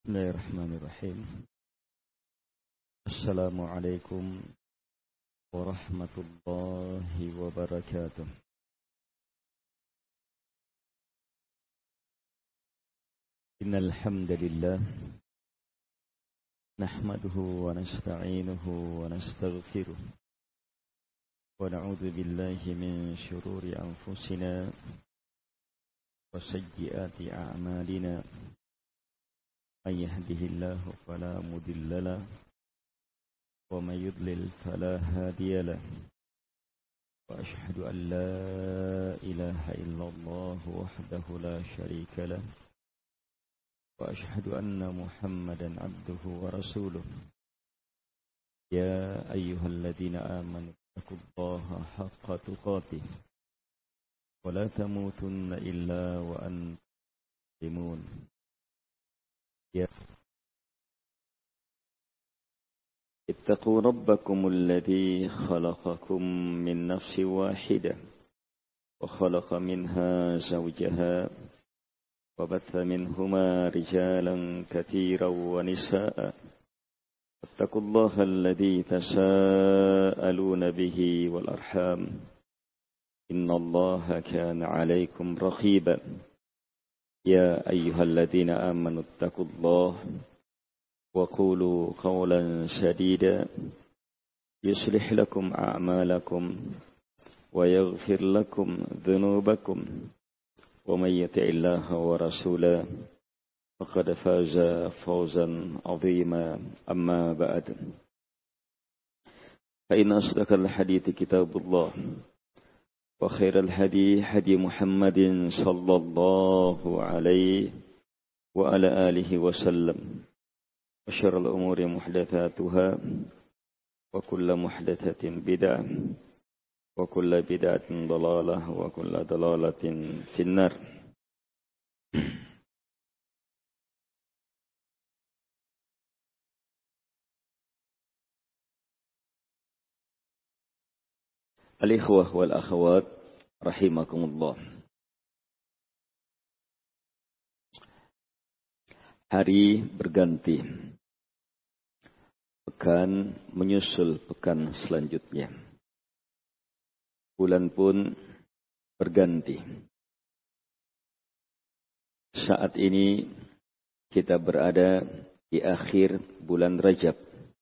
Bismillahirrahmanirrahim. Assalamualaikum warahmatullahi wabarakatuh. Innal hamdalillah nahmaduhu wa nasta'inuhu wa nastaghfiruh wa na'udzu billahi min shururi anfusina wa sayyiati a'malina. من يهده الله فلا مضل له ومن يضلل فلا هادي له وأشهد أن لا إله إلا الله وحده لا شريك له وأشهد أن محمدا عبده ورسوله يا أيها الذين آمنوا اتقوا الله حق تقاته ولا تموتن إلا وأنتم مسلمون. اتقوا ربكم الذي خلقكم من نفس واحدة وخلق منها زوجها وبث منهما رجالا كثيرا ونساء اتقوا الله الذي تساءلون به والأرحام إن الله كان عليكم رقيبا يا أيها الذين آمنوا اتقوا الله وقولوا قولا سديدا يصلح لكم أعمالكم ويغفر لكم ذنوبكم ومن يطع الله ورسوله فقد فاز فوزا عظيما أما بعد فإن أصدق الحديث كتاب الله وخير الهدي هدي محمد صلى الله عليه وعلى آله وسلم وشر الأمور محدثاتها وكل محدثة بدعة وكل بدعة ضلالة وكل ضلالة في النار. Al-ikhwah wal akhawat rahimakumullah. Hari berganti, pekan menyusul pekan selanjutnya, bulan pun berganti. Saat ini kita berada di akhir bulan Rajab,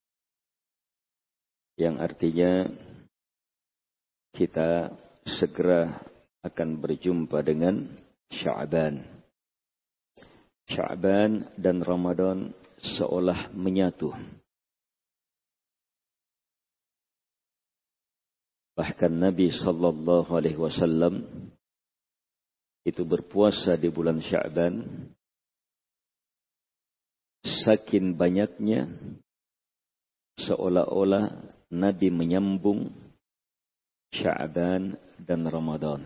yang artinya kita segera akan berjumpa dengan Sya'ban. Sya'ban dan Ramadan seolah menyatu. Bahkan Nabi sallallahu alaihi wasallam itu berpuasa di bulan Sya'ban. Saking banyaknya seolah-olah Nabi menyambung Sya'ban dan Ramadan.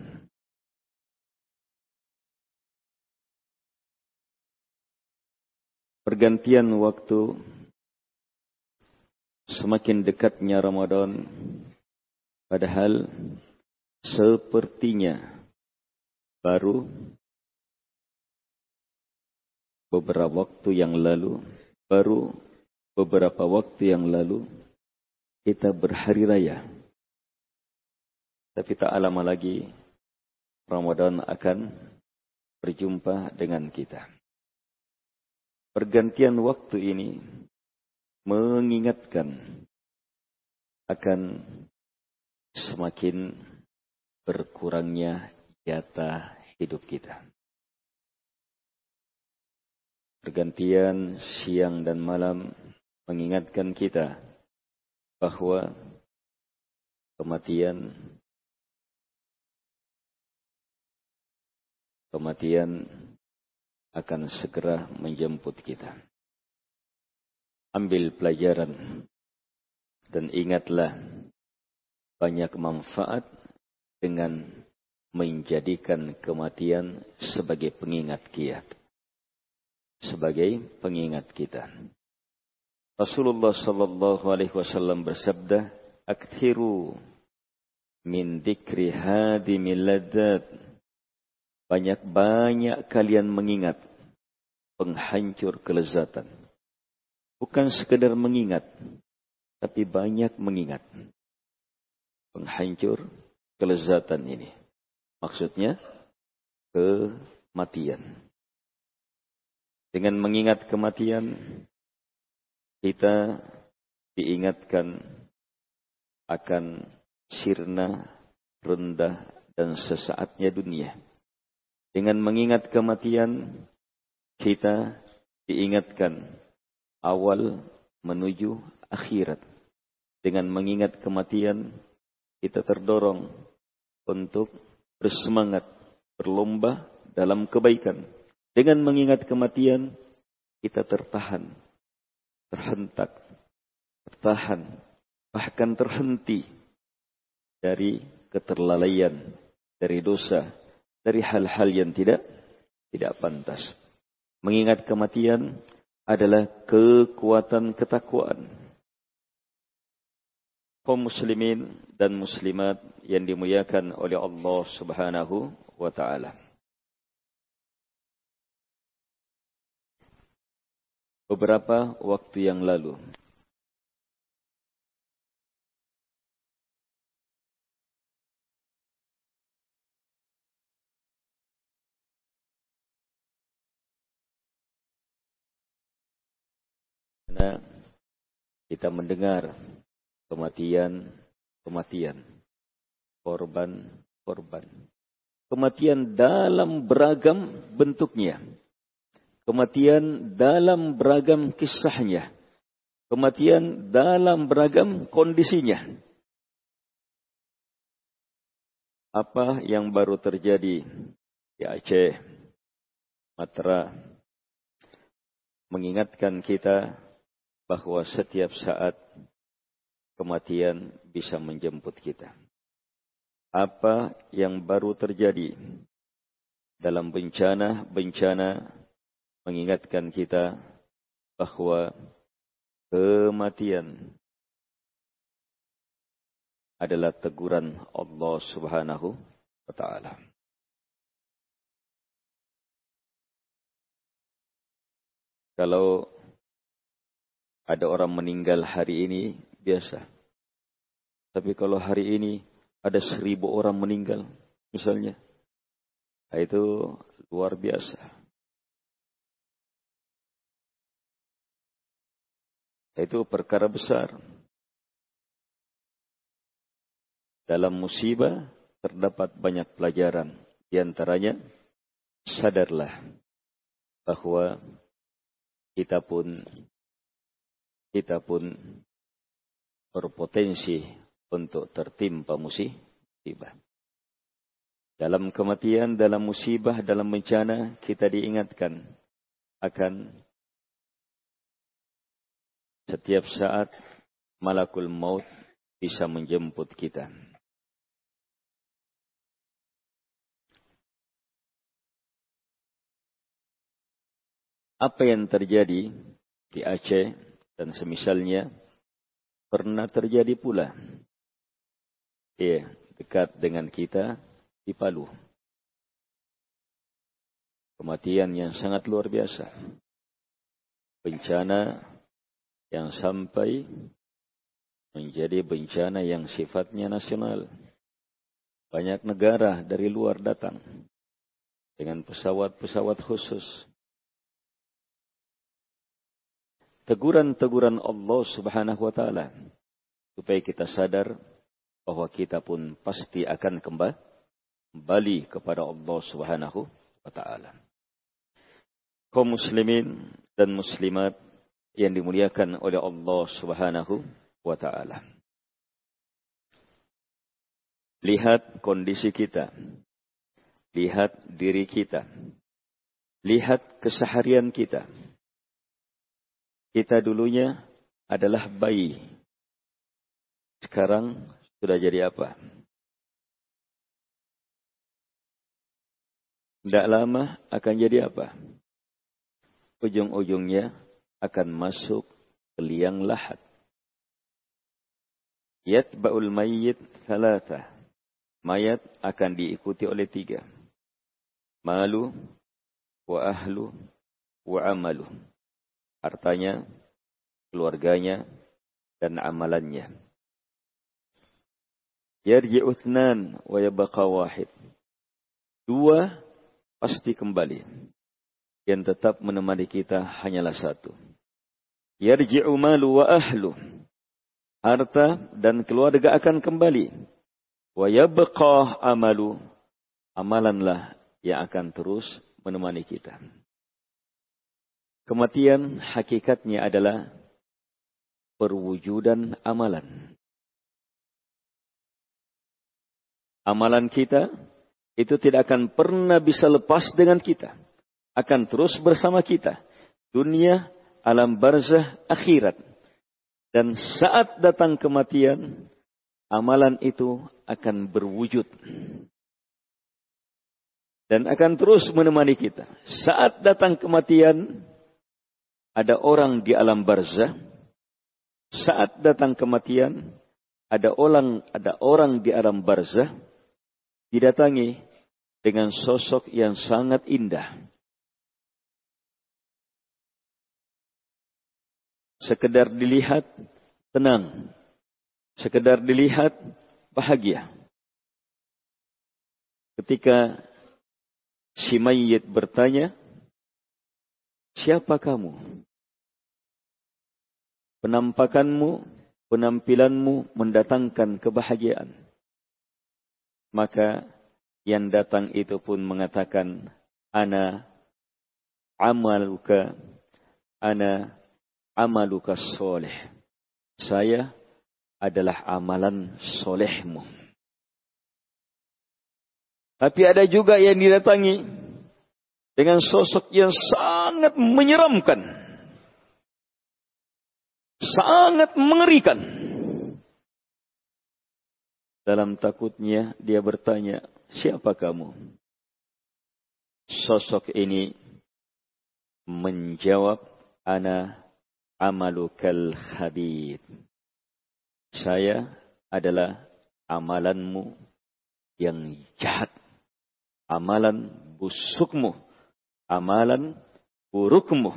Pergantian waktu, semakin dekatnya Ramadan, padahal sepertinya baru beberapa waktu yang lalu kita berhari raya. Tapi tak lama lagi Ramadan akan berjumpa dengan kita. Pergantian waktu ini mengingatkan akan semakin berkurangnya jatah hidup kita. Pergantian siang dan malam mengingatkan kita bahwa kematian akan segera menjemput kita. Ambil pelajaran dan ingatlah banyak manfaat dengan menjadikan kematian sebagai pengingat kita. Rasulullah sallallahu alaihi wasallam bersabda, "Aktsiru min dzikri hadimil ladzat." Banyak-banyak kalian mengingat penghancur kelezatan. Bukan sekedar mengingat, tapi banyak mengingat. Penghancur kelezatan ini. Maksudnya kematian. Dengan mengingat kematian, kita diingatkan akan sirna, rendah, dan sesaatnya dunia. Dengan mengingat kematian, kita diingatkan awal menuju akhirat. Dengan mengingat kematian, kita terdorong untuk bersemangat, berlomba dalam kebaikan. Dengan mengingat kematian, kita tertahan, terhentak, tertahan, bahkan terhenti dari keterlalaian, dari dosa, dari hal-hal yang tidak pantas. Mengingat kematian adalah kekuatan ketakwaan. Kaum muslimin dan muslimat yang dimuliakan oleh Allah Subhanahu wa taala. Beberapa waktu yang lalu, karena kita mendengar kematian, korban. Kematian dalam beragam bentuknya. Kematian dalam beragam kisahnya. Kematian dalam beragam kondisinya. Apa yang baru terjadi di Aceh, Matra, mengingatkan kita bahwa setiap saat kematian bisa menjemput kita. Apa yang baru terjadi dalam bencana mengingatkan kita bahwa kematian adalah teguran Allah Subhanahu wa taala. Kalau ada orang meninggal hari ini biasa. Tapi kalau hari ini ada 1000 orang meninggal misalnya, itu luar biasa. Itu perkara besar. Dalam musibah terdapat banyak pelajaran. Di antaranya, sadarlah bahwa kita pun berpotensi untuk tertimpa musibah. Dalam kematian, dalam musibah, dalam bencana, kita diingatkan akan setiap saat malakul maut bisa menjemput kita. Apa yang terjadi di Aceh dan semisalnya pernah terjadi pula dekat dengan kita di Palu. Kematian yang sangat luar biasa. Bencana yang sampai menjadi bencana yang sifatnya nasional. Banyak negara dari luar datang dengan pesawat-pesawat khusus. Teguran-teguran Allah Subhanahu wa taala supaya kita sadar bahwa kita pun pasti akan kembali kepada Allah Subhanahu wa taala. Kaum muslimin dan muslimat yang dimuliakan oleh Allah Subhanahu wa taala. Lihat kondisi kita. Lihat diri kita. Lihat keseharian kita. Kita dulunya adalah bayi. Sekarang sudah jadi apa? Tidak lama akan jadi apa? Ujung-ujungnya akan masuk ke liang lahat. Yatba'ul mayyit thalatha. Mayat akan diikuti oleh 3. Malu, wa ahlu, wa amaluh. Hartanya, keluarganya, dan amalannya. Yarji'u ithnan wa yabqa wahid. Dua pasti kembali. Yang tetap menemani kita hanyalah satu. Yarji'u malu wa ahlu. Harta dan keluarga akan kembali. Wa yabqa amalu. Amalanlah yang akan terus menemani kita. Kematian hakikatnya adalah perwujudan amalan. Amalan kita itu tidak akan pernah bisa lepas dengan kita. Akan terus bersama kita. Dunia, alam barzah, akhirat. Dan saat datang kematian, amalan itu akan berwujud. Dan akan terus menemani kita. Saat datang kematian, ada orang di alam barzah. Saat datang kematian, ada orang di alam barzah. Didatangi dengan sosok yang sangat indah. Sekedar dilihat, tenang. Sekedar dilihat, bahagia. Ketika si mayit bertanya, siapa kamu? Penampakanmu, penampilanmu mendatangkan kebahagiaan. Maka yang datang itu pun mengatakan, ana amaluka soleh. Saya adalah amalan solehmu. Tapi ada juga yang didatangi dengan sosok yang sangat menyeramkan. Sangat mengerikan. Dalam takutnya dia bertanya, siapa kamu? Sosok ini menjawab, ana amalukal khabith. Saya adalah amalanmu yang jahat. Amalan busukmu. Amalan burukmu.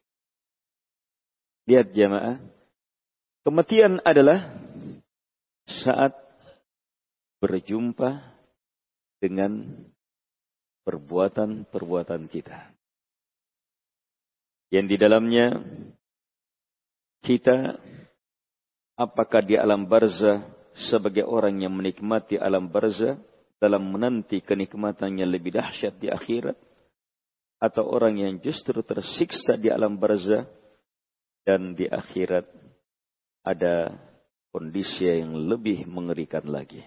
Lihat jamaah. Kematian adalah saat berjumpa dengan perbuatan-perbuatan kita. Yang di dalamnya kita apakah di alam barzah sebagai orang yang menikmati alam barzah dalam menanti kenikmatan yang lebih dahsyat di akhirat, atau orang yang justru tersiksa di alam barzah dan di akhirat ada kondisi yang lebih mengerikan lagi.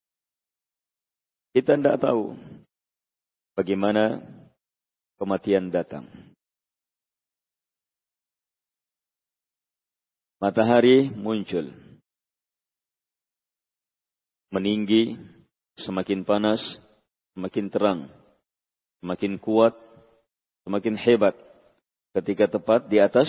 Kita tidak tahu bagaimana kematian datang. Matahari muncul, meninggi, semakin panas, semakin terang, semakin kuat, semakin hebat. Ketika tepat di atas,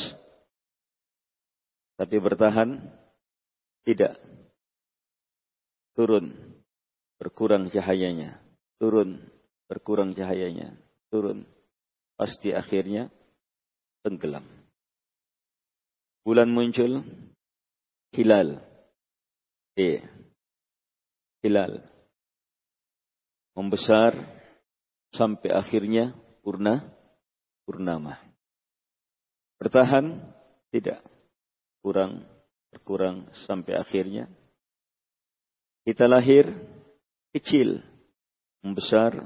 tapi bertahan, tidak. Turun, berkurang cahayanya. Turun, berkurang cahayanya. Turun, pasti akhirnya tenggelam. Bulan muncul, hilal. Hilal. Membesar sampai akhirnya purnama. Bertahan, tidak. Berkurang sampai akhirnya. Kita lahir kecil, membesar,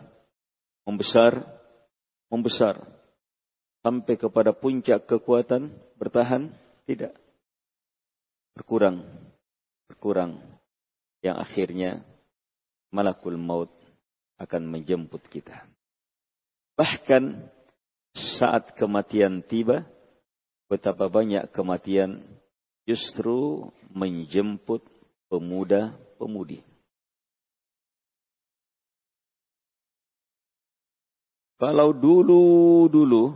sampai kepada puncak kekuatan, bertahan, tidak. Berkurang, yang akhirnya malakul maut akan menjemput kita. Bahkan saat kematian tiba, betapa banyak kematian justru menjemput pemuda-pemudi. Kalau dulu,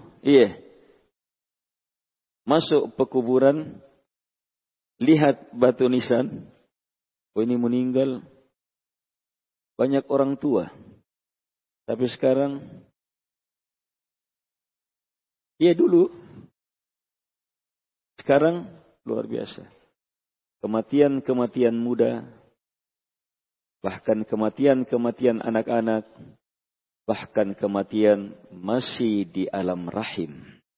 masuk pekuburan, lihat batu nisan, ini meninggal, banyak orang tua. Tapi sekarang Ya dulu. Sekarang luar biasa. Kematian-kematian muda, bahkan kematian-kematian anak-anak, bahkan kematian masih di alam rahim.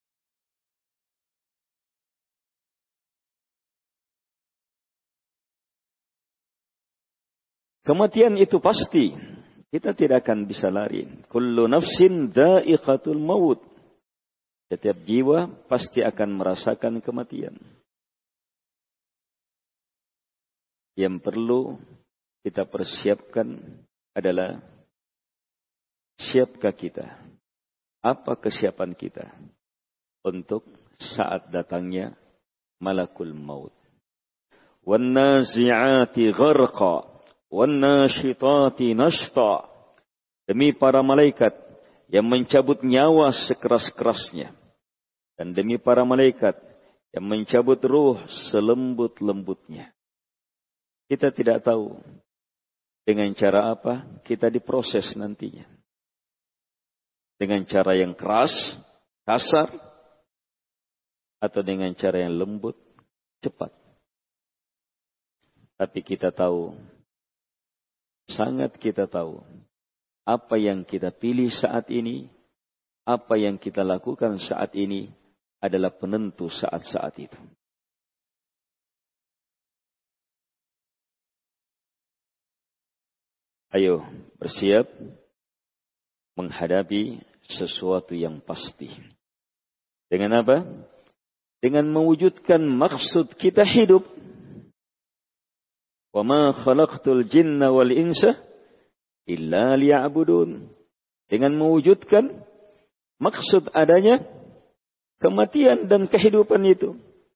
Kematian itu pasti. Kita tidak akan bisa lari. Kullu nafsin dha'iqatul maut. Setiap jiwa pasti akan merasakan kematian. Yang perlu kita persiapkan adalah siapkah kita? Apa kesiapan kita untuk saat datangnya malakul maut? Wan nazi'ati gharqa wan nashitati nashta. Demi para malaikat yang mencabut nyawa sekeras-kerasnya, dan demi para malaikat yang mencabut ruh selembut-lembutnya. Kita tidak tahu dengan cara apa kita diproses nantinya. Dengan cara yang keras, kasar, atau dengan cara yang lembut, cepat. Tapi kita tahu, sangat kita tahu, apa yang kita pilih saat ini, apa yang kita lakukan saat ini adalah penentu saat-saat itu. Ayo bersiap menghadapi sesuatu yang pasti. Dengan apa? Dengan mewujudkan maksud kita hidup. Wa ma khalaqtul jinna wal insa illa liya'budun. Dengan mewujudkan maksud adanya kematian dan kehidupan itu.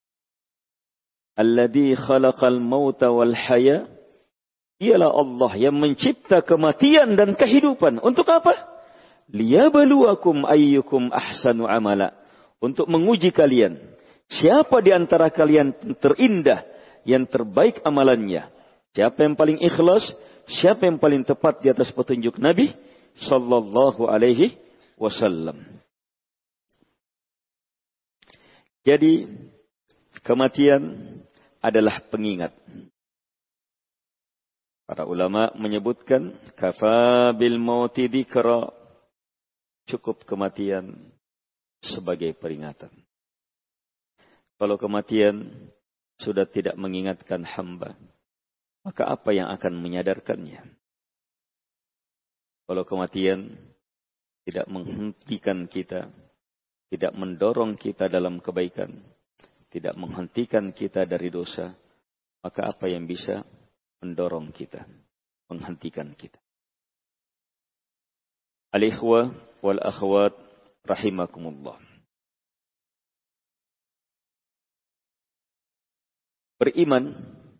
Alladzi khalaqal mauta wal haya. Ialah Allah yang mencipta kematian dan kehidupan. Untuk apa? Liyabluwakum ayyukum ahsanu amala. Untuk menguji kalian. Siapa di antara kalian terindah, yang terbaik amalannya. Siapa yang paling ikhlas, siapa yang paling tepat di atas petunjuk Nabi sallallahu alaihi wasallam. Jadi kematian adalah pengingat. Para ulama menyebutkan kafa bil mauti dzikra, cukup kematian sebagai peringatan. Kalau kematian sudah tidak mengingatkan hamba, maka apa yang akan menyadarkannya? Kalau kematian tidak menghentikan kita, tidak mendorong kita dalam kebaikan, tidak menghentikan kita dari dosa, maka apa yang bisa mendorong kita, menghentikan kita? Al-ikhwah wal akhwat rahimakumullah. Beriman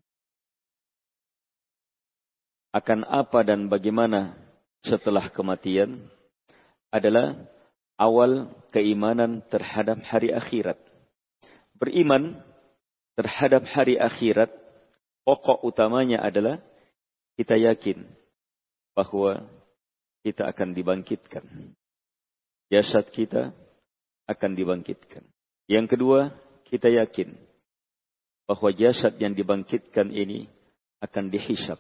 akan apa dan bagaimana setelah kematian adalah awal keimanan terhadap hari akhirat. Beriman terhadap hari akhirat, pokok utamanya adalah kita yakin bahwa kita akan dibangkitkan. Jasad kita akan dibangkitkan. Yang kedua, kita yakin bahwa jasad yang dibangkitkan ini akan dihisab.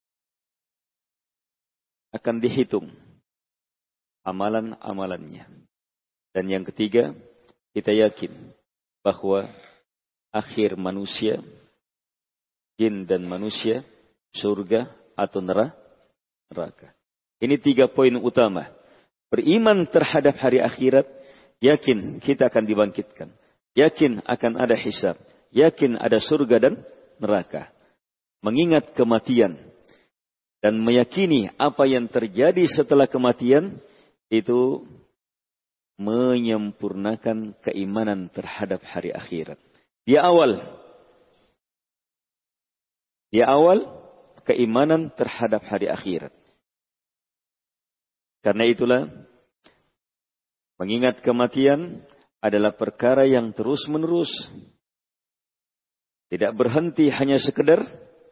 Akan dihitung amalan-amalannya. Dan yang ketiga, kita yakin bahwa akhir manusia, jin dan manusia, surga atau neraka. Ini 3 poin utama. Beriman terhadap hari akhirat, yakin kita akan dibangkitkan. Yakin akan ada hisab. Yakin ada surga dan neraka. Mengingat kematian. Dan meyakini apa yang terjadi setelah kematian, itu menyempurnakan keimanan terhadap hari akhirat. Di awal keimanan terhadap hari akhirat. Karena itulah mengingat kematian adalah perkara yang terus-menerus. Tidak berhenti hanya sekedar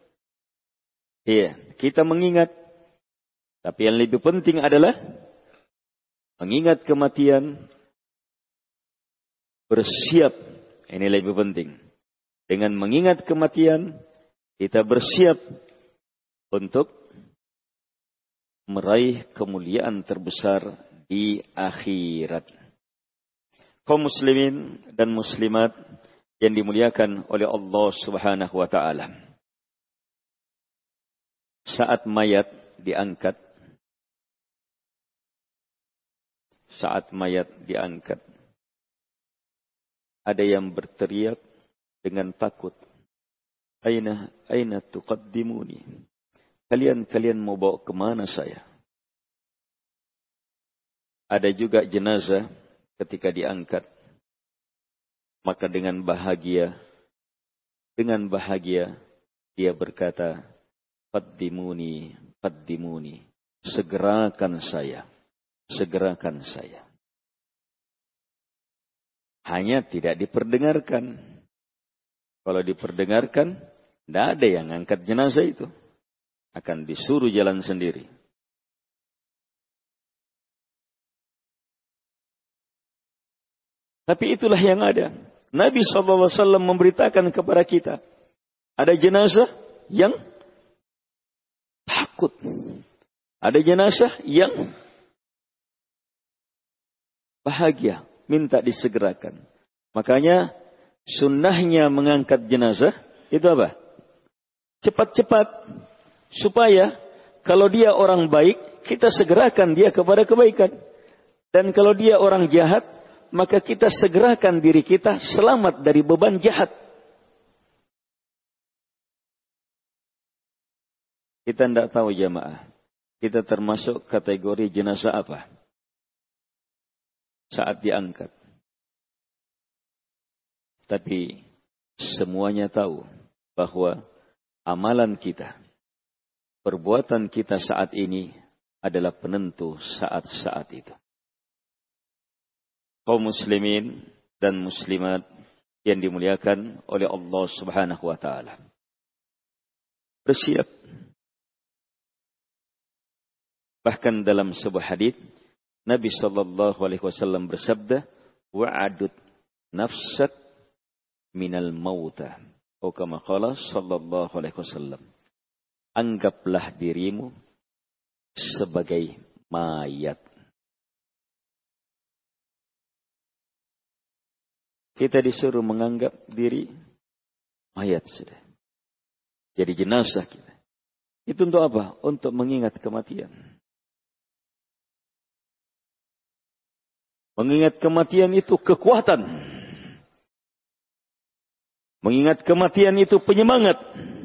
kita mengingat. Tapi yang lebih penting adalah mengingat kematian bersiap. Ini lebih penting. Dengan mengingat kematian, kita bersiap untuk meraih kemuliaan terbesar di akhirat. Kaum muslimin dan muslimat yang dimuliakan oleh Allah Subhanahu wa taala. Saat mayat diangkat, ada yang berteriak dengan takut, Aina tuqaddimuni? Kalian mau bawa kemana saya? Ada juga jenazah ketika diangkat, maka dengan bahagia dia berkata, Qaddimuni, segerakan saya. Hanya tidak diperdengarkan. Kalau diperdengarkan, tidak ada yang angkat jenazah itu. Akan disuruh jalan sendiri. Tapi itulah yang ada. Nabi SAW memberitakan kepada kita. Ada jenazah yang takut. Ada jenazah yang bahagia. Minta disegerakan. Makanya sunnahnya mengangkat jenazah. Itu apa? Cepat-cepat. Supaya kalau dia orang baik, kita segerakan dia kepada kebaikan. Dan kalau dia orang jahat, maka kita segerakan diri kita selamat dari beban jahat. Kita tidak tahu jamaah. Kita termasuk kategori jenazah apa? Saat diangkat. Tapi semuanya tahu bahwa amalan kita, perbuatan kita saat ini adalah penentu saat-saat itu. Kaum muslimin dan muslimat yang dimuliakan oleh Allah Subhanahu wa taala. Bersiap. Bahkan dalam sebuah hadis Nabi sallallahu alaihi wasallam bersabda, "Wa'adud nafsak minal mauta." Atau kama qala sallallahu alaihi wasallam. Anggaplah dirimu sebagai mayat. Kita disuruh menganggap diri mayat sudah. Jadi jenazah kita. Itu untuk apa? Untuk mengingat kematian. Mengingat kematian itu kekuatan. Mengingat kematian itu penyemangat.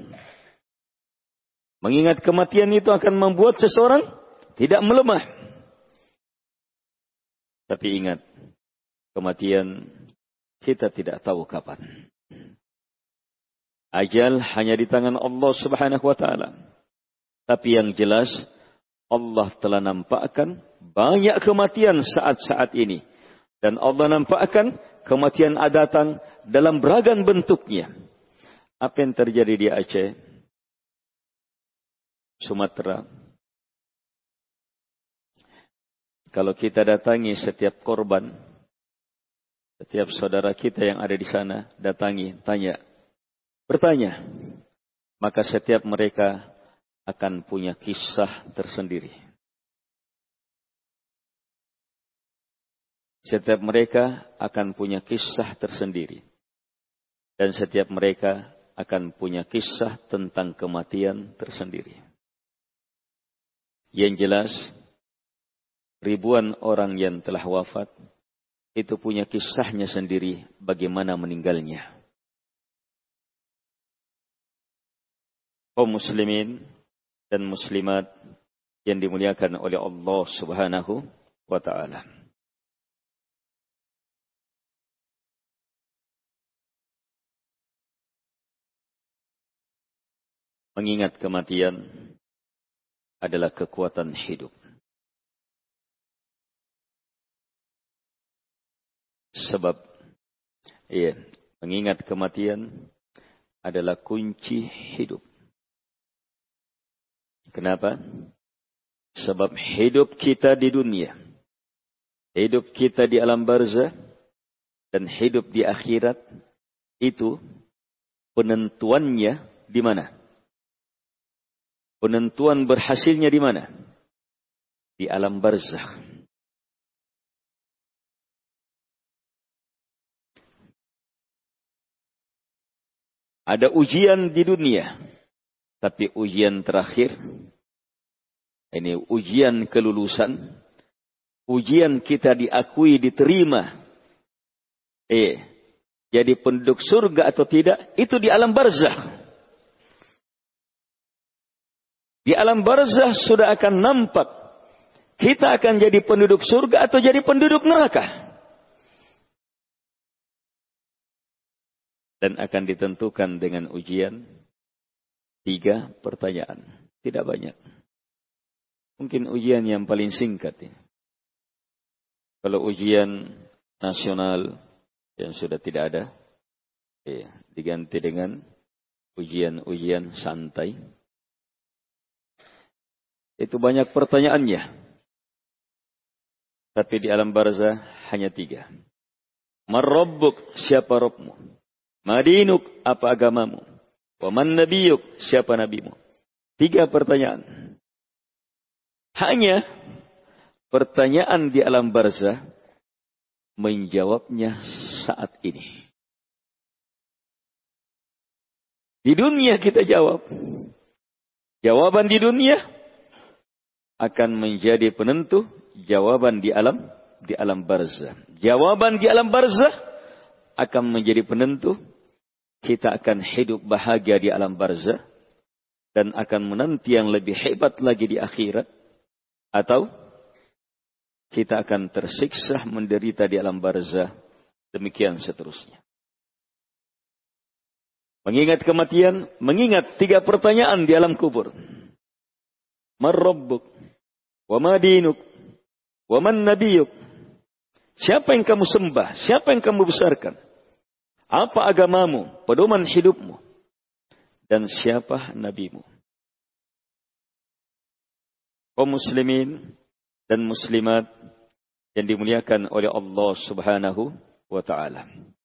Mengingat kematian itu akan membuat seseorang tidak melemah. Tapi ingat, kematian kita tidak tahu kapan. Ajal hanya di tangan Allah Subhanahu wa taala. Tapi yang jelas Allah telah nampakkan banyak kematian saat-saat ini. Dan Allah nampakkan kematian datang dalam beragam bentuknya. Apa yang terjadi di Aceh, Sumatera. Kalau kita datangi setiap korban, setiap saudara kita yang ada di sana, datangi, bertanya. Maka setiap mereka akan punya kisah tersendiri. Setiap mereka akan punya kisah tersendiri. Dan setiap mereka akan punya kisah tentang kematian tersendiri. Yang jelas, ribuan orang yang telah wafat, itu punya kisahnya sendiri bagaimana meninggalnya. Kaum muslimin dan muslimat yang dimuliakan oleh Allah Subhanahu wa taala. Mengingat kematian adalah kekuatan hidup. Sebab mengingat kematian adalah kunci hidup. Kenapa? Sebab hidup kita di dunia, hidup kita di alam barzah, dan hidup di akhirat itu penentuannya di mana? Penentuan berhasilnya di mana? Di alam barzakh. Ada ujian di dunia, tapi ujian terakhir, ini ujian kelulusan, ujian kita diakui, diterima, jadi penduduk surga atau tidak, itu di alam barzakh. Di alam barzakh sudah akan nampak, kita akan jadi penduduk surga atau jadi penduduk neraka. Dan akan ditentukan dengan ujian 3 pertanyaan. Tidak banyak. Mungkin ujian yang paling singkat. Ya. Kalau ujian nasional yang sudah tidak ada, diganti dengan ujian-ujian santai. Itu banyak pertanyaannya. Tapi di alam barzakh hanya 3. Man rabbuk, siapa Rabbmu? Madinuk, apa agamamu? Wa man nabiyuk, siapa nabimu? 3 pertanyaan. Hanya pertanyaan di alam barzakh menjawabnya saat ini. Di dunia kita jawab. Jawaban di dunia akan menjadi penentu jawaban di alam barzakh. Jawaban di alam barzakh akan menjadi penentu kita akan hidup bahagia di alam barzakh dan akan menanti yang lebih hebat lagi di akhirat, atau kita akan tersiksa menderita di alam barzakh, demikian seterusnya. Mengingat kematian, mengingat 3 pertanyaan di alam kubur. Man rabbuk, wa ma dinuk, wa man nabiyuk. Siapa yang kamu sembah? Siapa yang kamu besarkan? Apa agamamu, pedoman hidupmu, dan siapa nabimu? Kaum muslimin dan muslimat yang dimuliakan oleh Allah Subhanahu wa taala.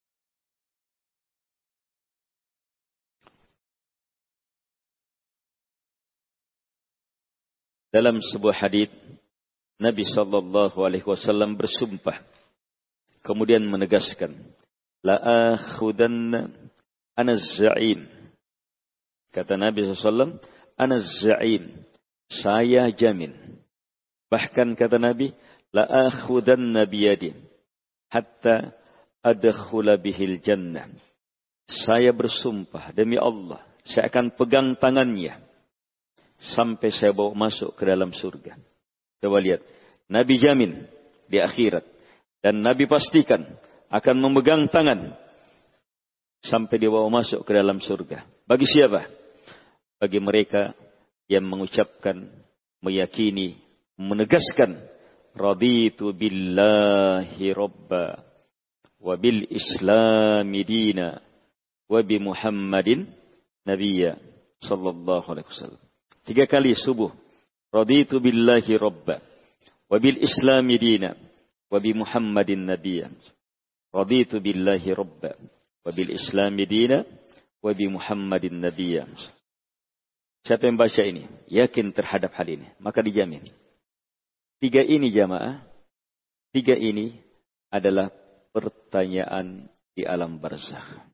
Dalam sebuah hadis Nabi sallallahu alaihi wasallam bersumpah kemudian menegaskan, la akhudanna ana az-za'im. Kata Nabi SAW, ana az-za'im, saya jamin. Bahkan kata Nabi, la akhudanna biyadi hatta adkhula bihil jannah. Saya bersumpah demi Allah, saya akan pegang tangannya sampai saya bawa masuk ke dalam surga. Coba lihat, Nabi jamin di akhirat dan Nabi pastikan akan memegang tangan sampai dibawa masuk ke dalam surga. Bagi siapa? Bagi mereka yang mengucapkan, meyakini, menegaskan, raditu billahi rabba wa bil islami dina wa bi Muhammadin nabiyya sallallahu alaihi wasallam. 3 kali subuh. Raditu billahi rabba wa bil islami dina wa bi Muhammadin nabiyya. Raditu billahi rabba wa bil islami dina wa bi Muhammadin nabiyya. Siapa yang baca ini yakin terhadap hal ini, maka dijamin. 3 ini jamaah, 3 ini adalah pertanyaan di alam barzakh.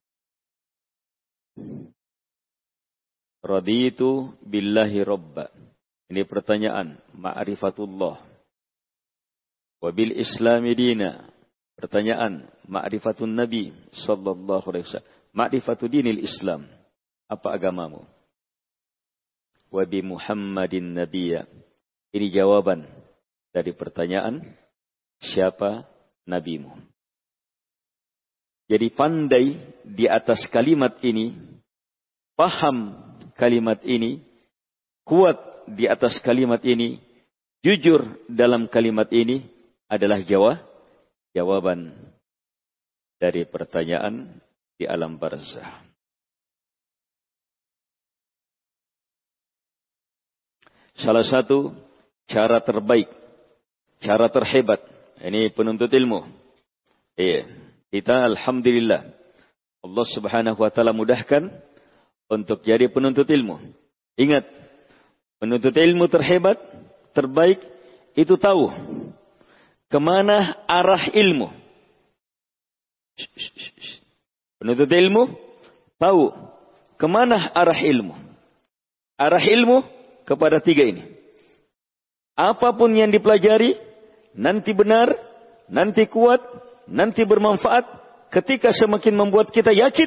Raditu billahi rabba. Ini pertanyaan ma'rifatullah. Wa bil islami dina. Pertanyaan ma'rifatun Nabi sallallahu alaihi wasallam. Ma'rifatu dinil Islam. Apa agamamu? Wa bi Muhammadin nabiyya. Ini jawaban dari pertanyaan siapa nabimu. Jadi pandai di atas kalimat ini, paham kalimat ini, kuat di atas kalimat ini, jujur dalam kalimat ini adalah jawaban dari pertanyaan di alam barzakh. Salah satu cara terbaik, cara terhebat, ini penuntut ilmu, Kita alhamdulillah Allah Subhanahu wa taala mudahkan untuk jadi penuntut ilmu. Ingat, penuntut ilmu terhebat, terbaik itu tahu kemana arah ilmu. Penuntut ilmu tahu kemana arah ilmu. Arah ilmu kepada tiga ini. Apapun yang dipelajari, nanti benar, nanti kuat, nanti bermanfaat, ketika semakin membuat kita yakin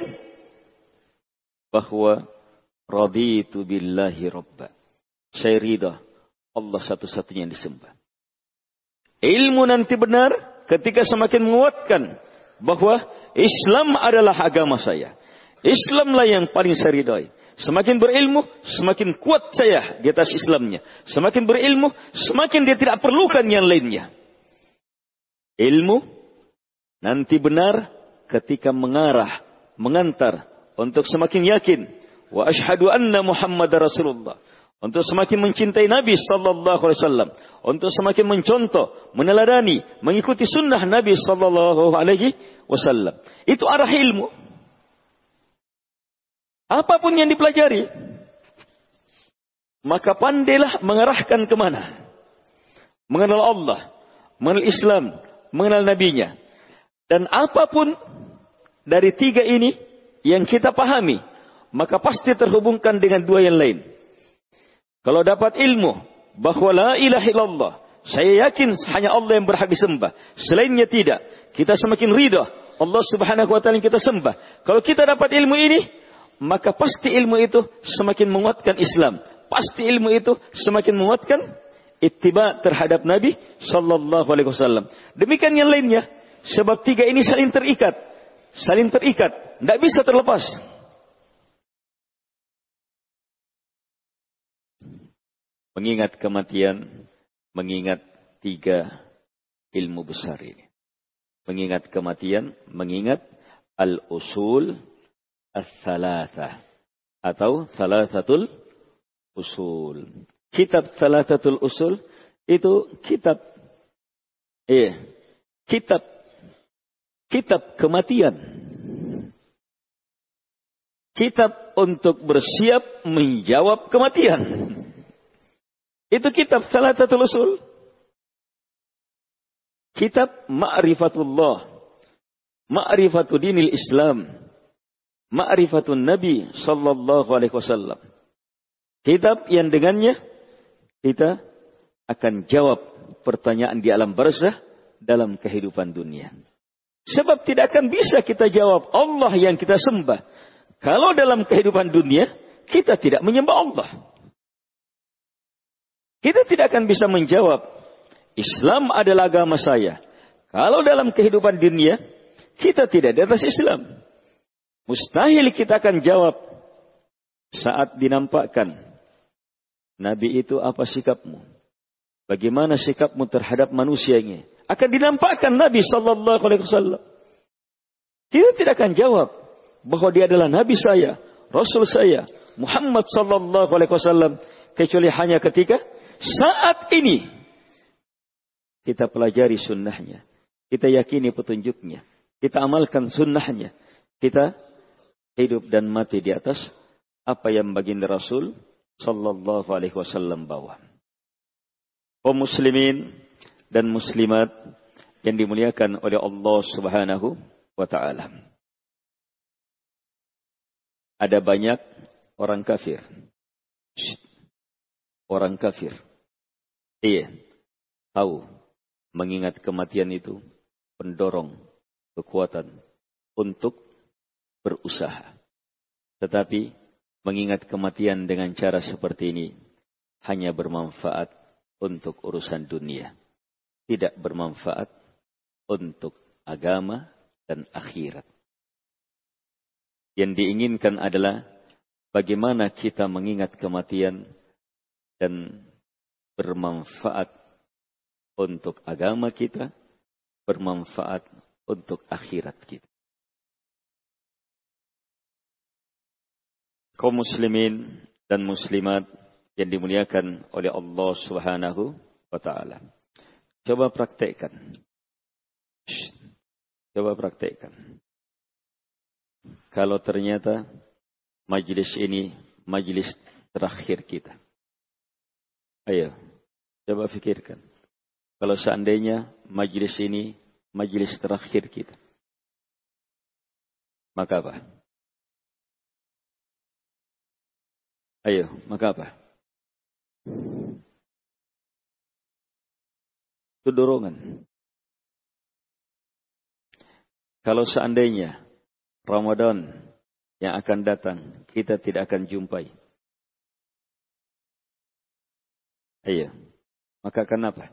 bahwa raditu billahi rabba. Saya ridha Allah satu-satunya yang disembah. Ilmu nanti benar ketika semakin menguatkan bahwa Islam adalah agama saya. Islamlah yang paling saya ridhai. Semakin berilmu, semakin kuat saya di atas Islamnya. Semakin berilmu, semakin dia tidak perlukan yang lainnya. Ilmu nanti benar ketika mengarah, mengantar untuk semakin yakin. Wa asyhadu anna Muhammadar Rasulullah. Untuk semakin mencintai Nabi sallallahu alaihi wasallam, untuk semakin mencontoh, meneladani, mengikuti sunnah Nabi sallallahu alaihi wasallam. Itu arah ilmu. Apapun yang dipelajari, maka pandailah mengarahkan kemana. Mengenal Allah, mengenal Islam, mengenal Nabi-Nya. Dan apapun dari tiga ini yang kita pahami, maka pasti terhubungkan dengan dua yang lain. Kalau dapat ilmu bahwa la ilaha illallah, saya yakin hanya Allah yang berhak disembah, selainnya tidak, kita semakin ridha Allah Subhanahu wa taala yang kita sembah. Kalau kita dapat ilmu ini, maka pasti ilmu itu semakin menguatkan Islam. Pasti ilmu itu semakin menguatkan ittiba terhadap Nabi sallallahu alaihi wasallam. Demikian yang lainnya, sebab tiga ini saling terikat. Saling terikat, tidak bisa terlepas. Mengingat kematian, mengingat tiga ilmu besar ini. Mengingat kematian, mengingat al-usul al-thalatha atau thalathatul usul. Kitab thalathatul usul itu kitab kematian. Kitab untuk bersiap menjawab kematian. Itu kitab thalathatul usul. Kitab ma'rifatullah, ma'rifatu dinil Islam, ma'rifatun Nabi sallallahu alaihi wasallam. Kitab yang dengannya kita akan jawab pertanyaan di alam barzah dalam kehidupan dunia. Sebab tidak akan bisa kita jawab Allah yang kita sembah kalau dalam kehidupan dunia kita tidak menyembah Allah. Kita tidak akan bisa menjawab Islam adalah agama saya kalau dalam kehidupan dunia kita tidak di atas Islam. Mustahil kita akan jawab saat dinampakkan Nabi itu apa sikapmu? Bagaimana sikapmu terhadap manusia ini? Akan dinampakkan Nabi sallallahu alaihi wasallam. Kita tidak akan jawab bahwa dia adalah Nabi saya, Rasul saya, Muhammad sallallahu alaihi wasallam, kecuali hanya ketika saat ini kita pelajari sunnahnya, kita yakini petunjuknya, kita amalkan sunnahnya, kita hidup dan mati di atas apa yang baginda Rasul sallallahu alaihi wasallam bawa. Kaum muslimin dan muslimat yang dimuliakan oleh Allah Subhanahu wa taala. Ada banyak orang kafir. Orang kafir. Iya, tahu mengingat kematian itu pendorong kekuatan untuk berusaha. Tetapi mengingat kematian dengan cara seperti ini hanya bermanfaat untuk urusan dunia. Tidak bermanfaat untuk agama dan akhirat. Yang diinginkan adalah bagaimana kita mengingat kematian dan bermanfaat untuk agama kita, bermanfaat untuk akhirat kita. Kaum muslimin dan muslimat yang dimuliakan oleh Allah Subhanahu wa taala. Coba praktekkan. Coba praktekkan. Kalau ternyata majlis ini majlis terakhir kita. Ayo, coba fikirkan. Kalau seandainya majlis ini majlis terakhir kita. Maka apa? Ayo, maka apa? Itu dorongan. Kalau seandainya Ramadan yang akan datang kita tidak akan jumpai. Ayo, maka kenapa?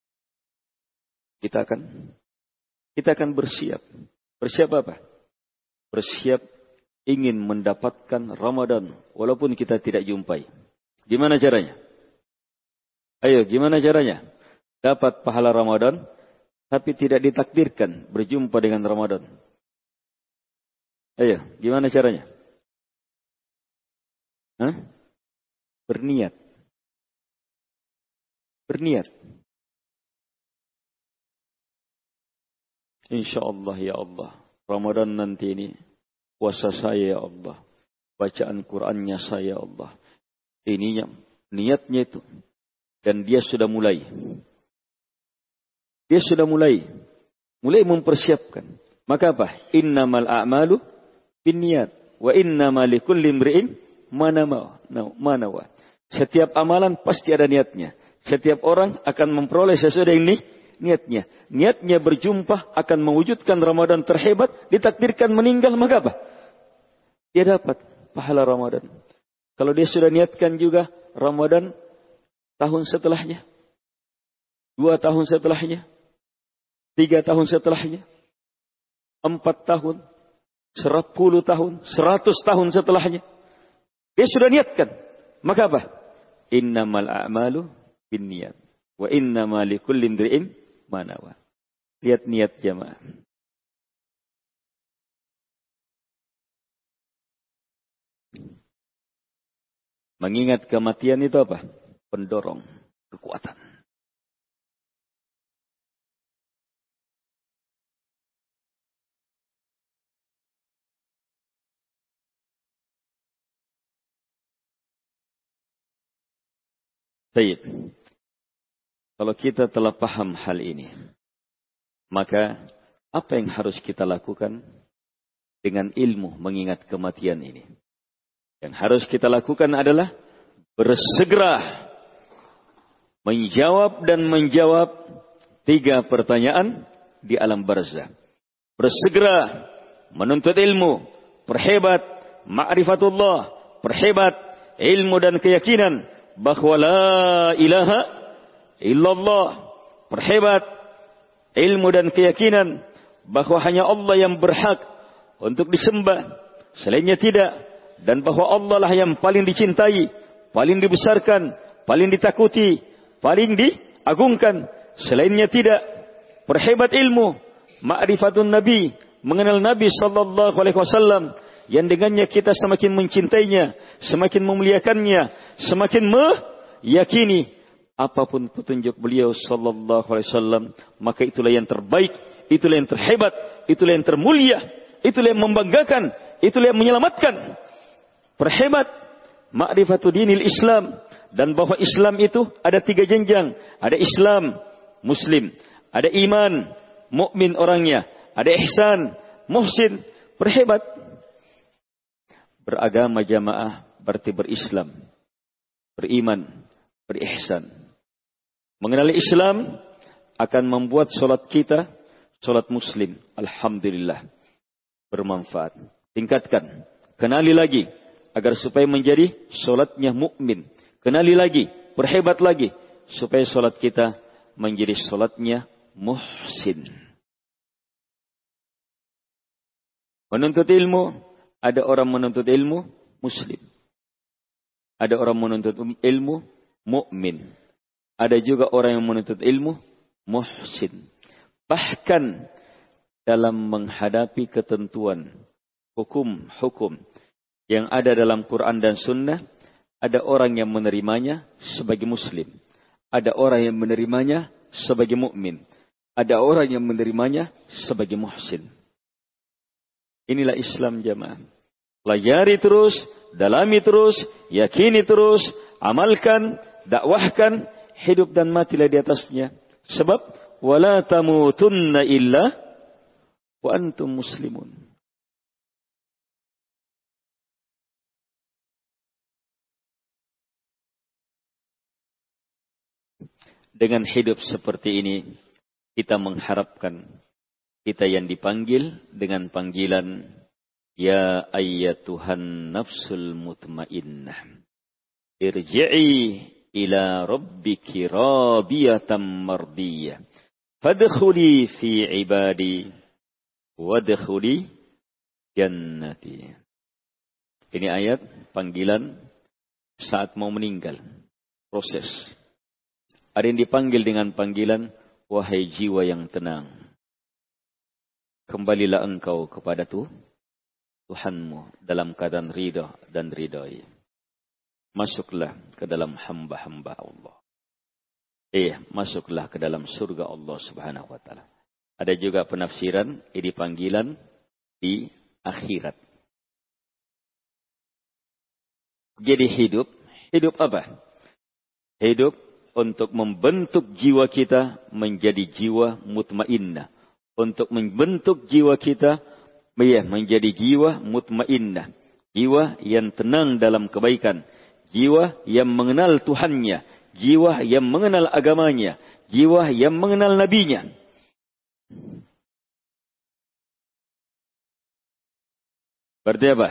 Kita akan bersiap. Bersiap apa? Bersiap ingin mendapatkan Ramadan walaupun kita tidak jumpai. Gimana caranya? Ayo, gimana caranya? Dapat pahala Ramadan tapi tidak ditakdirkan berjumpa dengan Ramadan. Ayo, gimana caranya? Berniat. Berniat. InsyaAllah ya Allah, Ramadan nanti ini puasa saya ya Allah, bacaan Qur'annya saya ya Allah. Ininya, niatnya itu. Dan dia sudah mulai. Dia sudah mulai mempersiapkan. Maka apa? Innamal a'malu binniyat wa innamal likulli imri'in ma nawa. Setiap amalan pasti ada niatnya. Setiap orang akan memperoleh sesuai dengan niatnya. Niatnya berjumpa akan mewujudkan Ramadan terhebat, ditakdirkan meninggal, maka apa? Dia dapat pahala Ramadan. Kalau dia sudah niatkan juga Ramadan tahun setelahnya, 2 tahun setelahnya, 3 tahun setelahnya, 4 tahun, 10 tahun, 100 tahun setelahnya. Dia sudah niatkan. Maka apa? Innamal a'malu binniyat wa innamal likulli imri'in ma nawa. Lihat niat jamaah. Mengingat kematian itu apa? Pendorong kekuatan. Baik. Kalau kita telah paham hal ini, maka apa yang harus kita lakukan dengan ilmu mengingat kematian ini? Yang harus kita lakukan adalah bersegera menjawab 3 pertanyaan di alam barzah. Bersegera menuntut ilmu, perhebat ma'rifatullah, perhebat ilmu dan keyakinan bahwa la ilaha illallah, perhebat ilmu dan keyakinan bahwa hanya Allah yang berhak untuk disembah, selainnya tidak, dan bahwa Allah lah yang paling dicintai, paling dibesarkan, paling ditakuti, paling diagungkan, selainnya tidak. Perhebat ilmu, ma'rifatun Nabi, mengenal Nabi sallallahu alaihi wasallam, yang dengannya kita semakin mencintainya, semakin memuliakannya, semakin meyakini apapun petunjuk beliau sallallahu alaihi wasallam, maka itulah yang terbaik, itulah yang terhebat, itulah yang termulia, itulah yang membanggakan, itulah yang menyelamatkan. Perhebat ma'rifatu dinil Islam, dan bahwa Islam itu ada 3 jenjang. Ada Islam, Muslim, ada iman, mukmin orangnya, ada ihsan, muhsin. Perhebat. Beragama jamaah berarti berislam, beriman, berihsan. Mengenali Islam akan membuat solat kita solat Muslim, alhamdulillah, bermanfaat. Tingkatkan, kenali lagi agar supaya menjadi solatnya mukmin. Kenali lagi, perhebat lagi supaya solat kita menjadi solatnya muhsin. Menuntut ilmu, ada orang menuntut ilmu Muslim, ada orang menuntut ilmu mukmin, ada juga orang yang menuntut ilmu muhsin. Bahkan dalam menghadapi ketentuan hukum-hukum yang ada dalam Quran dan Sunnah, ada orang yang menerimanya sebagai Muslim, ada orang yang menerimanya sebagai mukmin, ada orang yang menerimanya sebagai muhsin. Inilah Islam jamaah. Pelajari terus, dalami terus, yakini terus, amalkan, dakwahkan, hidup dan matilah di atasnya. Sebab wala tamutunna illa wa antum muslimun. Dengan hidup seperti ini, kita mengharapkan kita yang dipanggil dengan panggilan ya ayyatuhan nafsul mutmainnah irji'i ila rabbiki radiyatan mardiyah fadkhuli fi ibadi wadkhuli jannati. Ini ayat panggilan saat mau meninggal, proses. Ada yang dipanggil dengan panggilan, wahai jiwa yang tenang, kembalilah engkau kepada Tuhanmu dalam keadaan ridha dan ridai. Masuklah ke dalam hamba-hamba Allah. Masuklah ke dalam surga Allah Subhanahu wa taala. Ada juga penafsiran ini panggilan di akhirat. Jadi hidup apa? Hidup untuk membentuk jiwa kita menjadi jiwa mutmainnah. Untuk membentuk jiwa kita menjadi jiwa mutmainnah. Jiwa yang tenang dalam kebaikan. Jiwa yang mengenal Tuhannya. Jiwa yang mengenal agamanya. Jiwa yang mengenal nabinya. Berarti apa?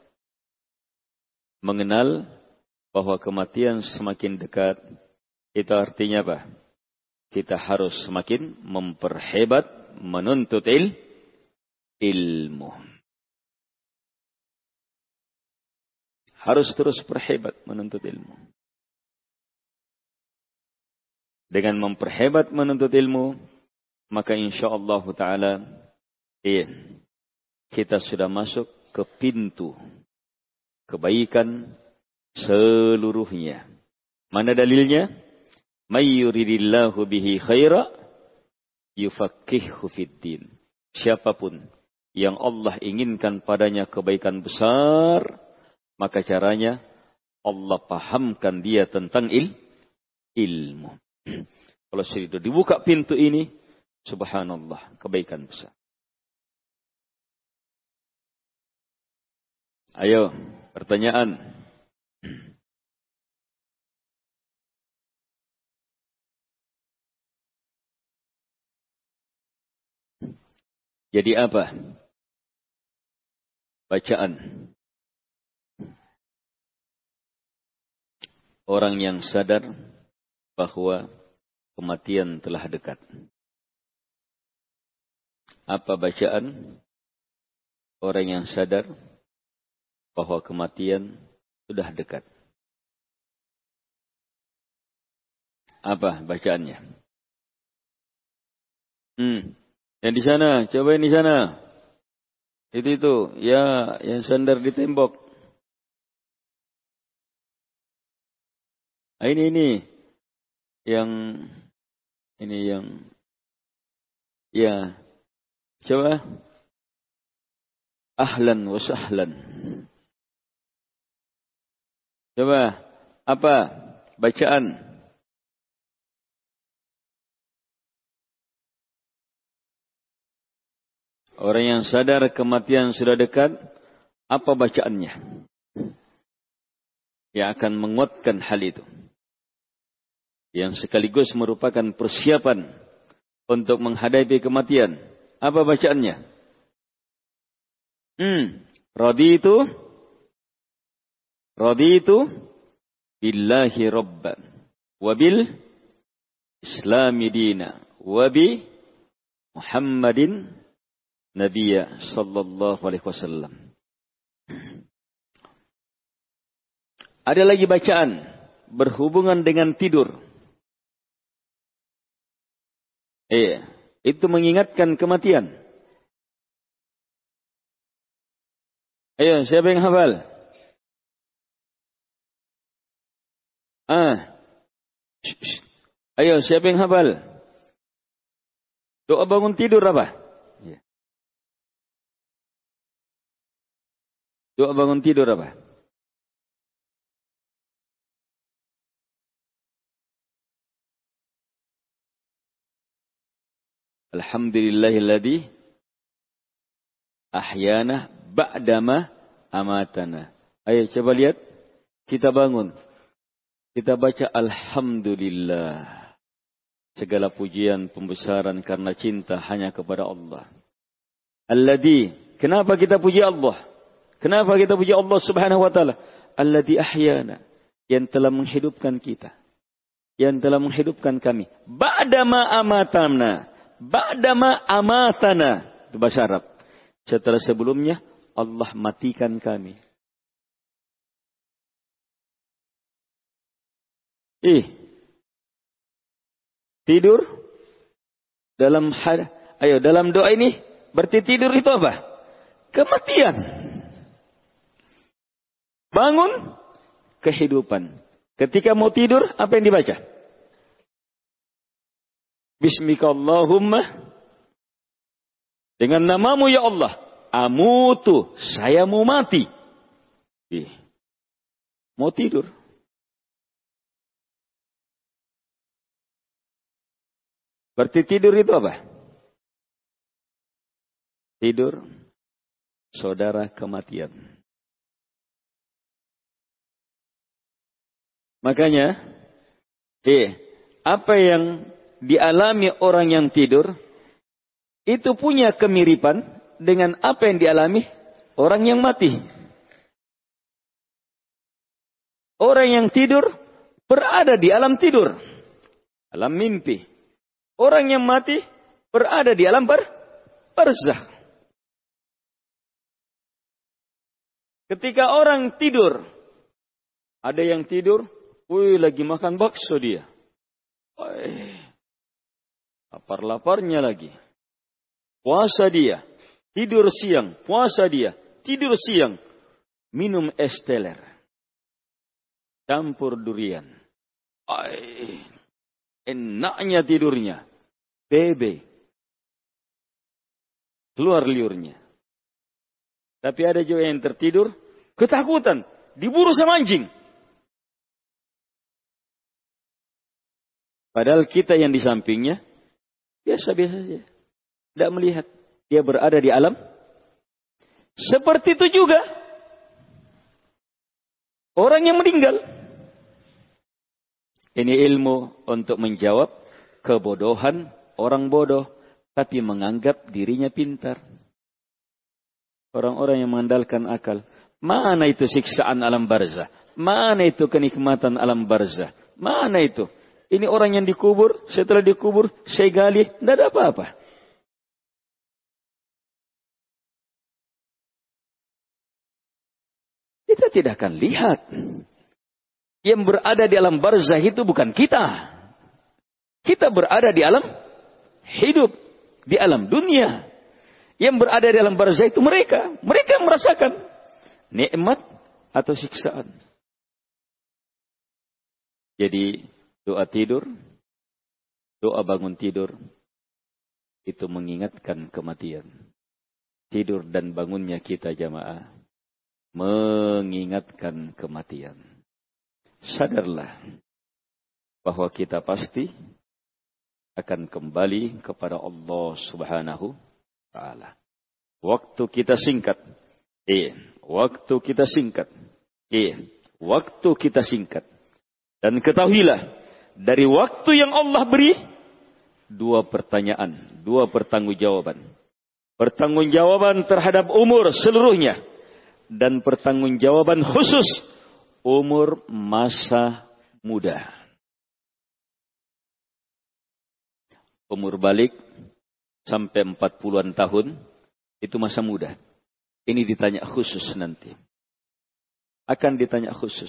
Mengenal bahwa kematian semakin dekat. Itu artinya apa? Kita harus semakin memperhebat menuntut ilmu. Harus terus perhebat menuntut ilmu. Dengan memperhebat menuntut ilmu, maka insyaallah ta'ala kita sudah masuk ke pintu kebaikan seluruhnya. Mana dalilnya? May yuridillahu bihi khaira yufaqqihhu fiddin. Siapapun yang Allah inginkan padanya kebaikan besar, maka caranya Allah pahamkan dia tentang ilmu. Kalau sudah dibuka pintu ini, subhanallah, kebaikan besar. Ayo, pertanyaan. Jadi apa? Bacaan. Orang yang sadar bahwa kematian telah dekat. Apa bacaan? Orang yang sadar bahwa kematian sudah dekat. Apa bacaannya? Yang di sana, coba yang di sana. Itu, ya, yang sandar di tembok. Ini yang ya, coba. Ahlan wa sahlan. Coba, apa bacaan? Orang yang sadar kematian sudah dekat, apa bacaannya? Yang akan menguatkan hal itu. Yang sekaligus merupakan persiapan untuk menghadapi kematian. Apa bacaannya? Raditu billahi rabban wa bil islami dina wa bi Muhammadin Nabiya sallallahu alaihi wasallam. Ada lagi bacaan berhubungan dengan tidur. Itu mengingatkan kematian. Ayo, siapa yang hafal? Ayo, siapa yang hafal? Doa bangun tidur apa? Ya. Doa bangun tidur apa? Alhamdulillahilladzi ahyana ba'dama amatana. Ayo coba lihat. Kita bangun. Kita baca Alhamdulillah. Segala pujian, pembesaran karena cinta hanya kepada Allah. Alladzi. Kenapa kita puji Allah? Kenapa kita puji Allah subhanahu wa ta'ala? Alladzi ahyana. Yang telah menghidupkan kita. Yang telah menghidupkan kami. Ba'dama amatana. Ba'dama amatana. Itu bahasa Arab. Setelah sebelumnya Allah matikan kami. Tidur dalam doa ini berarti tidur itu apa? Kematian. Bangun kehidupan. Ketika mau tidur apa yang dibaca? Bismikallahumma. Dengan namamu ya Allah. Amutu. Saya mau mati. Mau tidur. Berarti tidur itu apa? Tidur. Saudara kematian. Makanya. Apa yang dialami orang yang tidur. Itu punya kemiripan dengan apa yang dialami orang yang mati. Orang yang tidur berada di alam tidur. Alam mimpi. Orang yang mati berada di alam barzakh. Ketika orang tidur. Ada yang tidur. Lagi makan bakso dia. Lapar-laparnya lagi. Puasa dia, tidur siang. Puasa dia, tidur siang. Minum es teler. Campur durian. Enaknya tidurnya. Bebe. Keluar liurnya. Tapi ada juga yang tertidur. Ketakutan. Diburu sama anjing. Padahal kita yang di sampingnya. Biasa-biasa saja. Tidak melihat. Dia berada di alam. Seperti itu juga. Orang yang meninggal. Ini ilmu untuk menjawab kebodohan orang bodoh. Tapi menganggap dirinya pintar. Orang-orang yang mengandalkan akal. Mana itu siksaan alam barzah? Mana itu kenikmatan alam barzah? Mana itu? Ini orang yang dikubur. Setelah dikubur. Saya gali. Tidak ada apa-apa. Kita tidak akan lihat. Yang berada di alam barzah itu bukan kita. Kita berada di alam hidup. Di alam dunia. Yang berada di alam barzah itu mereka. Mereka merasakan nikmat atau siksaan. Jadi doa tidur. Doa bangun tidur. Itu mengingatkan kematian. Tidur dan bangunnya kita jamaah. Mengingatkan kematian. Sadarlah bahwa kita pasti akan kembali kepada Allah Subhanahu wa ta'ala. Waktu kita singkat. Waktu kita singkat. Waktu kita singkat. Dan ketahuilah dari waktu yang Allah beri 2 pertanyaan, 2 pertanggungjawaban. Pertanggungjawaban terhadap umur seluruhnya. Dan pertanggungjawaban khusus umur masa muda. Umur balik sampai 40-an tahun itu masa muda. Ini ditanya khusus nanti. Akan ditanya khusus.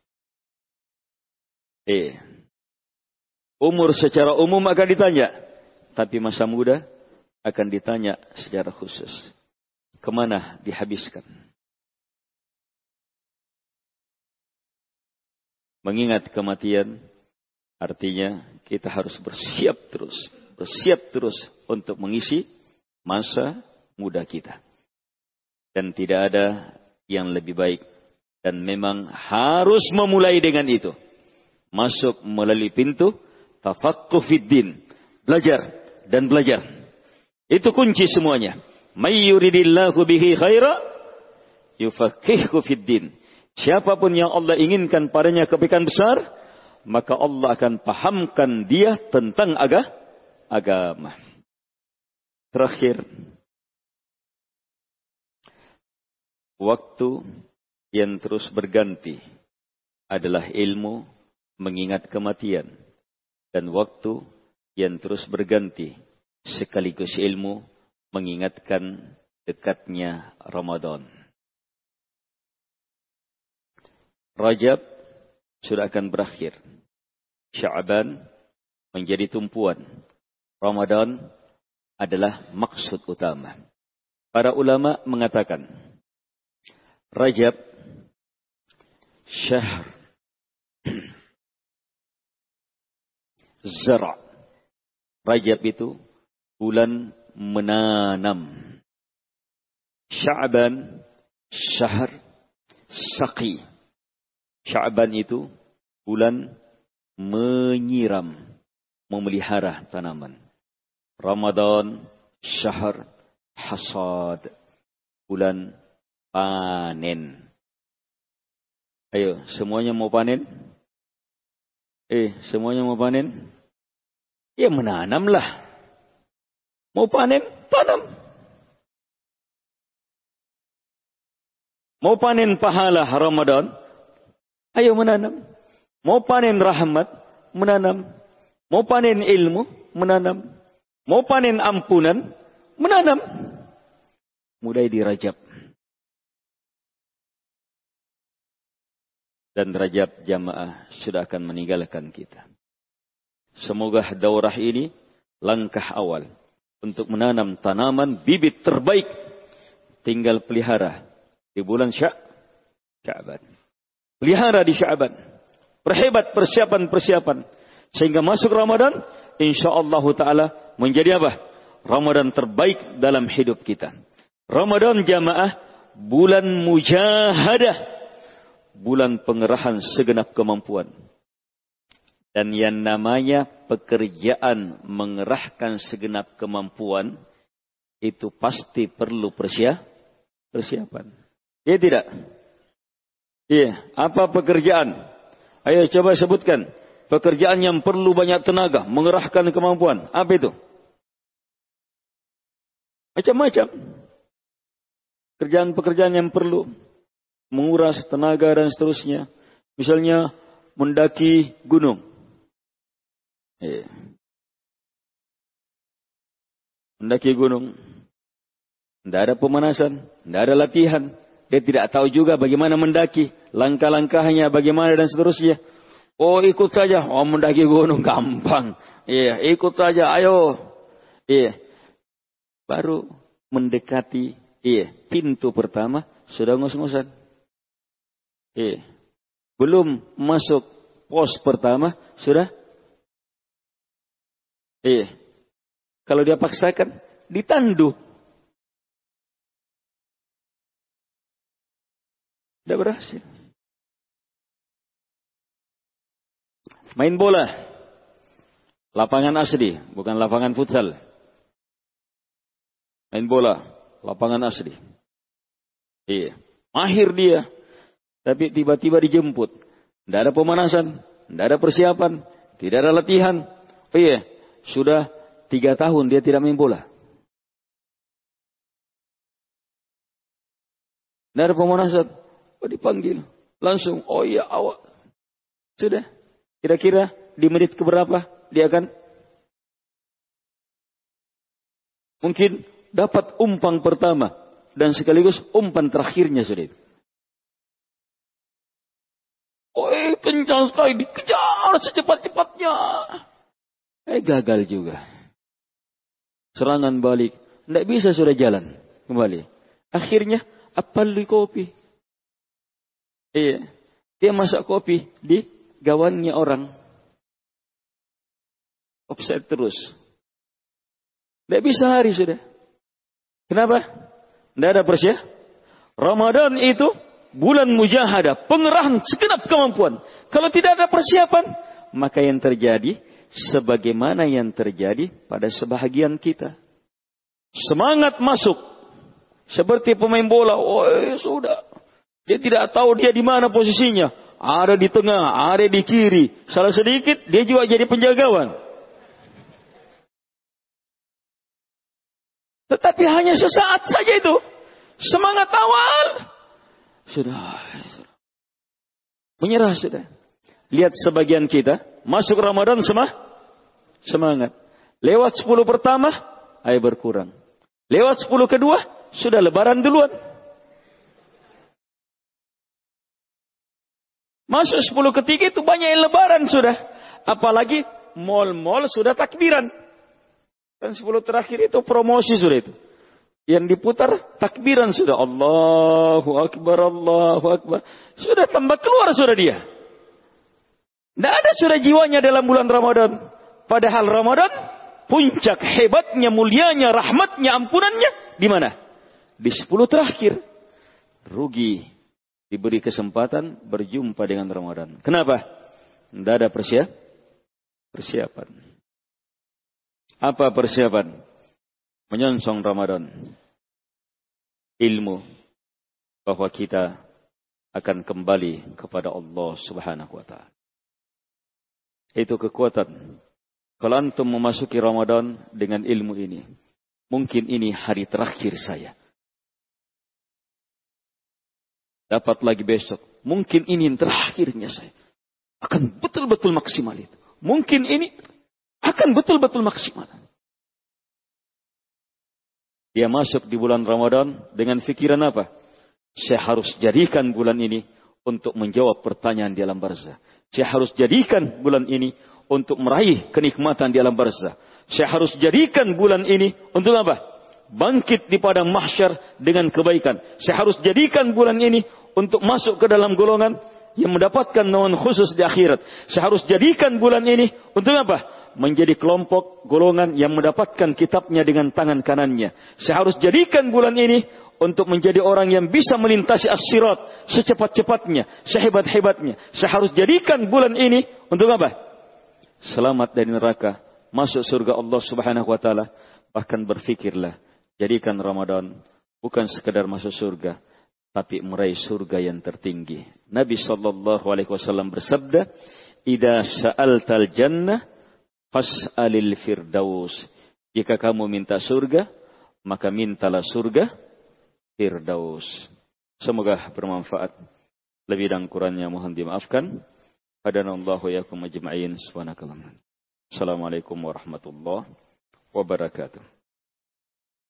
Umur secara umum akan ditanya. Tapi masa muda akan ditanya secara khusus. Kemana dihabiskan? Mengingat kematian, artinya kita harus bersiap terus. bersiap terus untuk mengisi masa muda kita. Dan tidak ada yang lebih baik. Dan memang harus memulai dengan itu. Masuk melalui pintu tafaqquh fid din. Belajar dan belajar. Itu kunci semuanya. May yuridillahu bihi khaira yufaqqihhu fid din. Siapapun yang Allah inginkan padanya kebaikan besar, maka Allah akan pahamkan dia tentang agama. Terakhir, waktu yang terus berganti adalah ilmu mengingat kematian. Dan waktu yang terus berganti sekaligus ilmu mengingatkan dekatnya Ramadan. Rajab sudah akan berakhir. Sya'ban menjadi tumpuan. Ramadan adalah maksud utama. Para ulama mengatakan, Rajab syahr zara'. Rajab itu bulan menanam. Sya'ban syahr saqi. Sya'ban itu bulan menyiram, memelihara tanaman. Ramadan syahr hasad, bulan panen. Ayo, semuanya mau panen? Semuanya mau panen? Ya menanamlah. Mau panen? Tanam. Mau panen pahala Ramadan? Ayo menanam. Mau panen rahmat? Menanam. Mau panen ilmu? Menanam. Mau panen ampunan? Menanam. Mulai di Rajab. Dan Rajab jamaah sudah akan meninggalkan kita. Semoga daurah ini langkah awal untuk menanam tanaman bibit terbaik. Tinggal pelihara di bulan Sya'ban. Pelihara di Sya'ban. Perhebat persiapan-persiapan. Sehingga masuk Ramadan, insyaAllah ta'ala menjadi apa? Ramadan terbaik dalam hidup kita. Ramadan jamaah, bulan mujahadah. Bulan pengerahan segenap kemampuan. Dan yang namanya pekerjaan mengerahkan segenap kemampuan, itu pasti perlu persiapan. Ya tidak? Iya, apa pekerjaan? Ayo coba sebutkan. Pekerjaan yang perlu banyak tenaga, mengerahkan kemampuan. Apa itu? Macam-macam. Pekerjaan-pekerjaan yang perlu menguras tenaga dan seterusnya. Misalnya mendaki gunung. Iya. Mendaki gunung. Tidak ada pemanasan, tidak ada latihan. Dia tidak tahu juga bagaimana mendaki. Langkah-langkahnya bagaimana dan seterusnya. Oh ikut saja. Oh mendaki gunung gampang. Iya ikut saja ayo. Iya. Baru mendekati pintu pertama. Sudah ngos-ngosan. Iya. Belum masuk pos pertama. Sudah. Iya. Kalau dia paksakan. Ditandu. Tidak berhasil. Main bola. Lapangan asli. Bukan lapangan futsal. Main bola. Lapangan asli. Iya. Mahir dia. Tapi tiba-tiba dijemput. Tidak ada pemanasan. Tidak ada persiapan. Tidak ada latihan. Iya. Sudah 3 tahun dia tidak main bola. Tidak ada pemanasan. Oh dipanggil. Langsung. Oh iya awak. Sudah. Kira-kira di menit keberapa dia akan. Mungkin dapat umpan pertama. Dan sekaligus umpan terakhirnya sudah. Oh kencang sekali. Dikejar secepat-cepatnya. Gagal juga. Serangan balik. Tidak bisa sudah jalan. Kembali. Akhirnya. Apalagi kopi. Iya. Dia masak kopi di gawannya orang. Offset terus. Tidak bisa lari sudah. Kenapa? Tidak ada persiapan. Ramadan itu bulan mujahadah, pengerahan segenap kemampuan. Kalau tidak ada persiapan, maka yang terjadi sebagaimana yang terjadi pada sebahagian kita. Semangat masuk seperti pemain bola. Oh, sudah. Dia tidak tahu dia di mana posisinya. Ada di tengah, ada di kiri. Salah sedikit, dia juga jadi penjagawan. Tetapi hanya sesaat saja itu. Semangat awal. Sudah. Menyerah sudah. Lihat sebagian kita. Masuk Ramadan semangat. Lewat 10 pertama, air berkurang. Lewat 10 kedua, sudah lebaran duluan. Masuk 10 ketiga itu banyak yang lebaran sudah. Apalagi mal-mal sudah takbiran. Dan 10 terakhir itu promosi sudah itu. Yang diputar takbiran sudah. Allahu Akbar, Allahu Akbar. Sudah tambah keluar sudah dia. Tidak ada sudah jiwanya dalam bulan Ramadan. Padahal Ramadan, puncak hebatnya, mulianya, rahmatnya, ampunannya. Di mana? Di 10 terakhir. Rugi. Diberi kesempatan berjumpa dengan Ramadan. Kenapa? Tidak ada persiapan. Apa persiapan? Menyongsong Ramadan. Ilmu bahwa kita akan kembali kepada Allah Subhanahu wa ta'ala. Itu kekuatan. Kalau antum memasuki Ramadan dengan ilmu ini, mungkin ini hari terakhir saya. Dapat lagi besok. Mungkin ini yang terakhirnya saya. Akan betul-betul maksimal itu. Mungkin ini akan betul-betul maksimal. Dia masuk di bulan Ramadan dengan fikiran apa? Saya harus jadikan bulan ini untuk menjawab pertanyaan di alam barzah. Saya harus jadikan bulan ini untuk meraih kenikmatan di alam barzah. Saya harus jadikan bulan ini untuk apa? Bangkit di padang mahsyar dengan kebaikan. Saya harus jadikan bulan ini untuk masuk ke dalam golongan yang mendapatkan naungan khusus di akhirat. Saya harus jadikan bulan ini untuk apa? Menjadi kelompok golongan yang mendapatkan kitabnya dengan tangan kanannya. Saya harus jadikan bulan ini untuk menjadi orang yang bisa melintasi as-sirat secepat-cepatnya, sehebat-hebatnya. Saya harus jadikan bulan ini untuk apa? Selamat dari neraka, masuk surga Allah Subhanahu wa taala. Bahkan berfikirlah, jadikan Ramadan bukan sekedar masuk surga, tapi meraih surga yang tertinggi. Nabi sallallahu alaihi wasallam bersabda, "Idza sa'altal jannah fas'alil firdaus." Jika kamu minta surga, maka mintalah surga firdaus. Semoga bermanfaat. Lebih dan kurangnya mohon dimaafkan. Hadanallahu yakum ajma'in. Subhanakallah. Assalamualaikum warahmatullahi wabarakatuh.